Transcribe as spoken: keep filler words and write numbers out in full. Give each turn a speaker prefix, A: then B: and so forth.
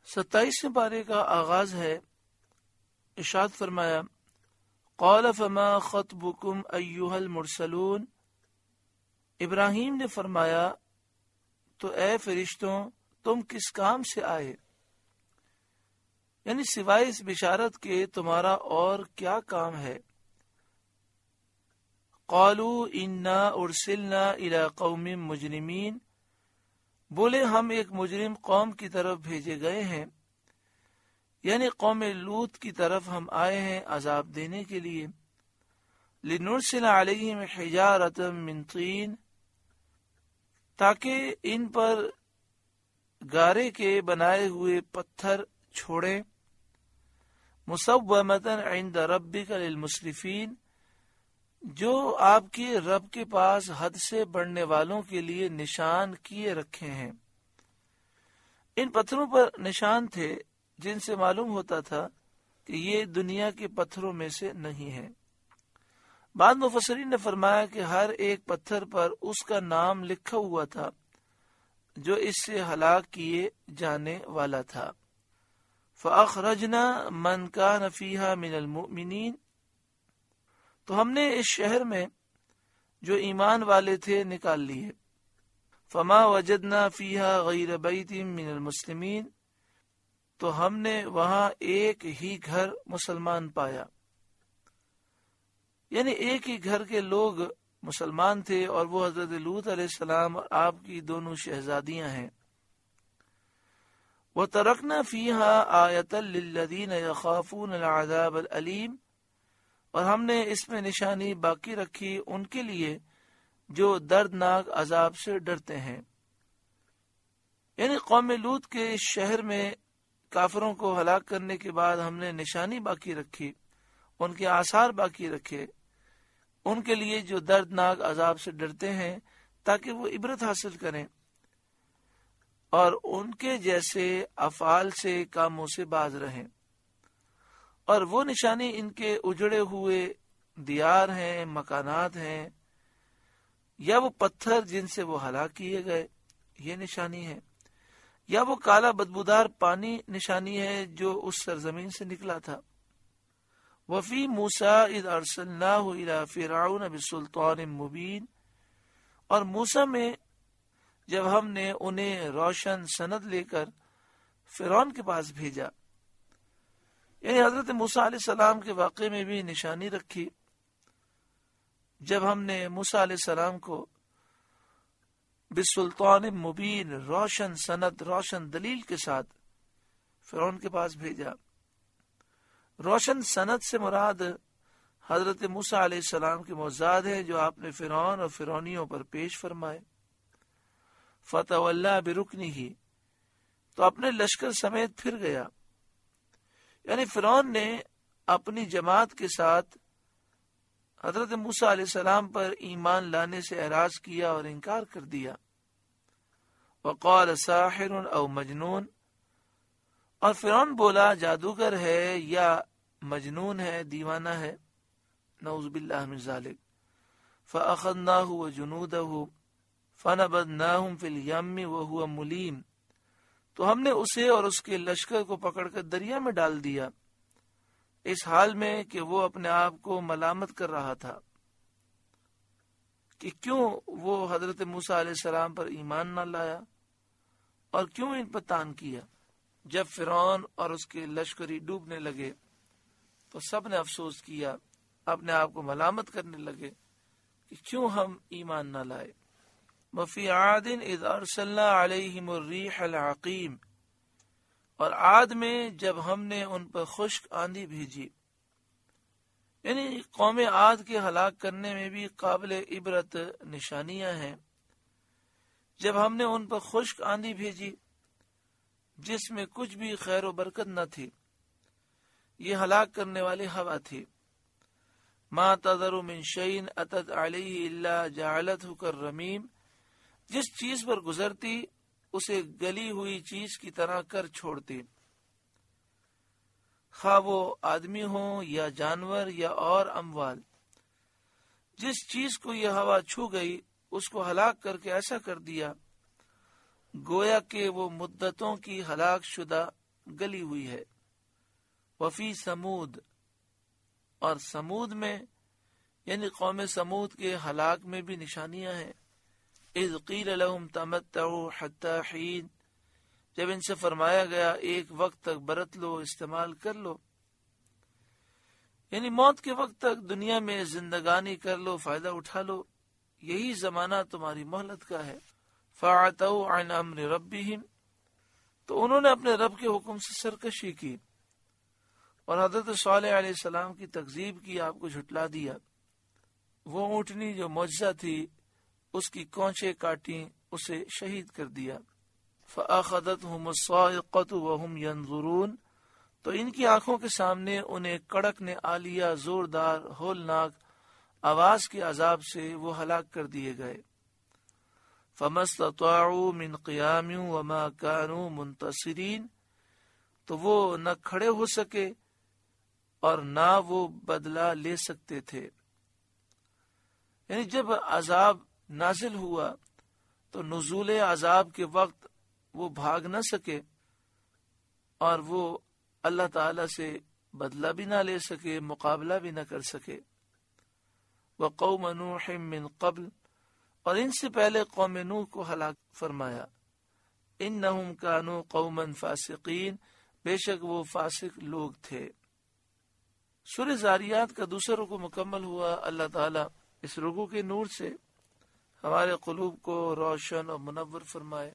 A: ستائیسویں پارے کا آغاز ہے۔ ارشاد فرمایا قال فما خطبکم ایھا المرسلون، ابراہیم نے فرمایا تو اے فرشتوں تم کس کام سے آئے، یعنی سوائے اس بشارت کے تمہارا اور کیا کام ہے۔ قالوا انا ارسلنا الی قوم مجرمین، بولے ہم ایک مجرم قوم کی طرف بھیجے گئے ہیں، یعنی قوم لوط کی طرف ہم آئے ہیں عذاب دینے کے لیے۔ لنرسل علیہم حجارۃ من طین، تاکہ ان پر گارے کے بنائے ہوئے پتھر چھوڑیں، مسومۃ عند ربک للمسرفین، جو آپ کے رب کے پاس حد سے بڑھنے والوں کے لیے نشان کیے رکھے ہیں۔ ان پتھروں پر نشان تھے جن سے معلوم ہوتا تھا کہ یہ دنیا کے پتھروں میں سے نہیں ہے۔ بعض مفسرین نے فرمایا کہ ہر ایک پتھر پر اس کا نام لکھا ہوا تھا جو اس سے ہلاک کیے جانے والا تھا۔ فَأَخْرَجْنَا مَنْ كَانَ فِيهَا مِنَ الْمُؤْمِنِينَ، تو ہم نے اس شہر میں جو ایمان والے تھے نکال لیے۔ فما وجدنا فیہا غیر بیت من المسلمین، تو ہم نے وہاں ایک ہی گھر مسلمان پایا، یعنی ایک ہی گھر کے لوگ مسلمان تھے، اور وہ حضرت لوط علیہ السلام اور آپ کی دونوں شہزادیاں ہیں۔ وَتَرَكْنَا فِيهَا آیَةً لِلَّذِينَ يَخَافُونَ الْعَذَابَ الْأَلِيمَ، اور ہم نے اس میں نشانی باقی رکھی ان کے لیے جو دردناک عذاب سے ڈرتے ہیں۔ یعنی قوم لوط کے شہر میں کافروں کو ہلاک کرنے کے بعد ہم نے نشانی باقی رکھی، ان کے آثار باقی رکھے ان کے لیے جو دردناک عذاب سے ڈرتے ہیں، تاکہ وہ عبرت حاصل کریں اور ان کے جیسے افعال سے کاموں سے باز رہیں۔ اور وہ نشانی ان کے اجڑے ہوئے دیار ہیں، مکانات ہیں، یا وہ پتھر جن سے وہ ہلاک کیے گئے یہ نشانی ہے، یا وہ کالا بدبودار پانی نشانی ہے جو اس سرزمین سے نکلا تھا۔ وفی موسیٰ اذ ارسلناہ الی فرعون بسلطان مبین، اور موسیٰ میں جب ہم نے انہیں روشن سند لے کر فرعون کے پاس بھیجا، یعنی حضرت موسیٰ علیہ السلام کے واقعے میں بھی نشانی رکھی۔ جب ہم نے موسیٰ علیہ السلام کو بسلطان مبین، روشن سند، روشن دلیل کے ساتھ فرعون کے پاس بھیجا۔ روشن سند سے مراد حضرت موسیٰ علیہ السلام کے معجزات ہیں جو آپ نے فرعون اور فرعونیوں پر پیش فرمائے۔ فتولی برکنہ، تو اپنے لشکر سمیت پھر گیا، یعنی فرعون نے اپنی جماعت کے ساتھ حضرت موسیٰ علیہ السلام پر ایمان لانے سے اعراض کیا اور انکار کر دیا۔ وقال ساحر او مجنون، اور فرعون بولا جادوگر ہے یا مجنون ہے، دیوانہ ہے، نعوذ باللہ من ذالک۔ فاخذناہ وجنودہ فنبذناہم فی الیم وہو ملیم، تو ہم نے اسے اور اس کے لشکر کو پکڑ کر دریا میں ڈال دیا، اس حال میں کہ وہ اپنے آپ کو ملامت کر رہا تھا کہ کیوں وہ حضرت موسیٰ علیہ السلام پر ایمان نہ لایا اور کیوں ان پر تان کیا۔ جب فرعون اور اس کے لشکری ڈوبنے لگے تو سب نے افسوس کیا، اپنے آپ کو ملامت کرنے لگے کہ کیوں ہم ایمان نہ لائے۔ وفی عاد اذ ارسلنا علیہم الریح العقیم، اور عاد میں جب ہم نے ان پر خشک آندھی بھیجی، یعنی قوم عاد کے ہلاک کرنے میں بھی قابل عبرت نشانیاں ہیں۔ جب ہم نے ان پر خشک آندھی بھیجی جس میں کچھ بھی خیر و برکت نہ تھی، یہ ہلاک کرنے والی ہوا تھی۔ ما تذر من شیء اتت علیہ الا جعلتہ کالرمیم، جس چیز پر گزرتی اسے گلی ہوئی چیز کی طرح کر چھوڑتی، خواہ وہ آدمی ہوں یا جانور یا اور اموال۔ جس چیز کو یہ ہوا چھو گئی اس کو ہلاک کر کے ایسا کر دیا گویا کہ وہ مدتوں کی ہلاک شدہ گلی ہوئی ہے۔ وفی سمود، اور سمود میں یعنی قوم سمود کے ہلاک میں بھی نشانیاں ہیں۔ اذ قیل لهم تمتعوا حتی حین، جب ان سے فرمایا گیا ایک وقت تک برت لو، استعمال کر لو، یعنی موت کے وقت تک دنیا میں زندگانی کر لو، فائدہ اٹھا لو، یہی زمانہ تمہاری مہلت کا ہے۔ فعتوا عن امر ربهم، تو انہوں نے اپنے رب کے حکم سے سرکشی کی اور حضرت صالح علیہ السلام کی تکذیب کی، آپ کو جھٹلا دیا۔ وہ اونٹنی جو معجزہ تھی اس کی کونچیں کاٹیں، اسے شہید کر دیا۔ فأخذتهم الصاعقة وهم ينظرون، تو ان کی آنکھوں کے سامنے انہیں کڑک نے آ لیا، زوردار ہولناک آواز کے عذاب سے وہ ہلاک کر دیے گئے۔ فما استطاعوا من قیام وما كانوا منتصرین، تو وہ نہ کھڑے ہو سکے اور نہ وہ بدلہ لے سکتے تھے۔ یعنی جب عذاب نازل ہوا تو نزول عذاب کے وقت وہ بھاگ نہ سکے اور وہ اللہ تعالی سے بدلہ بھی نہ لے سکے، مقابلہ بھی نہ کر سکے۔ وقوم نوح من قبل، اور ان سے پہلے قوم نوح کو ہلاک فرمایا۔ انہم کانوا قوما فاسقین، بے شک وہ فاسق لوگ تھے۔ سورہ زاریات کا دوسرا رکوع مکمل ہوا۔ اللہ تعالیٰ اس رکوع کے نور سے ہمارے قلوب کو روشن اور منور فرمائے۔